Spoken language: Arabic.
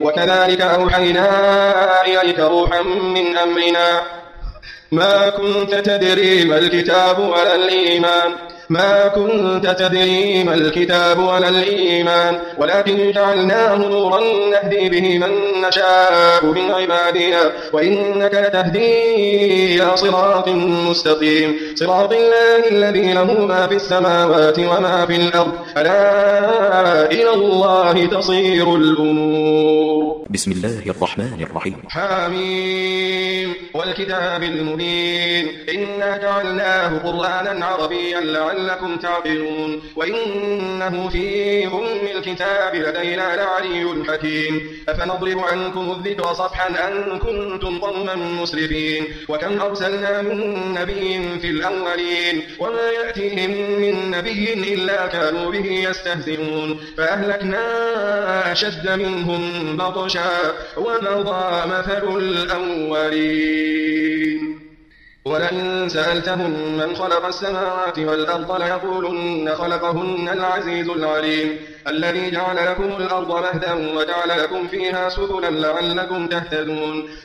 وكذلك أوحينا إليك روحا من أمرنا ما كنت تدري ما الكتاب ولا الإيمان ولكن جعلناه نورا نهدي به من نشاء من عبادنا وإنك لتهدي إلى صراط مستقيم صراط الله الذي له ما في السماوات وما في الأرض ألا إلى الله تصير الأمور. بسم الله الرحمن الرحيم. حميم والكتاب المبين إنا جعلناه قرآنا عربيا لعلكم تعقلون وإنه في الكتاب لدينا لعلي حكيم أفنضرب عنكم الذكر صفحا أن كنتم قوما مسرفين وكم أرسلنا من نبي في الأولين وما يأتيهم من نبي إلا كانوا به يستهزئون فأهلكنا أشد منهم بطشا ومضى مثل الأولين ولئن سألتهم من خلق السماوات والأرض ليقولن خلقهن العزيز العليم الذي جعل لكم الأرض مهدا وجعل لكم فيها سبلا لعلكم تهتدون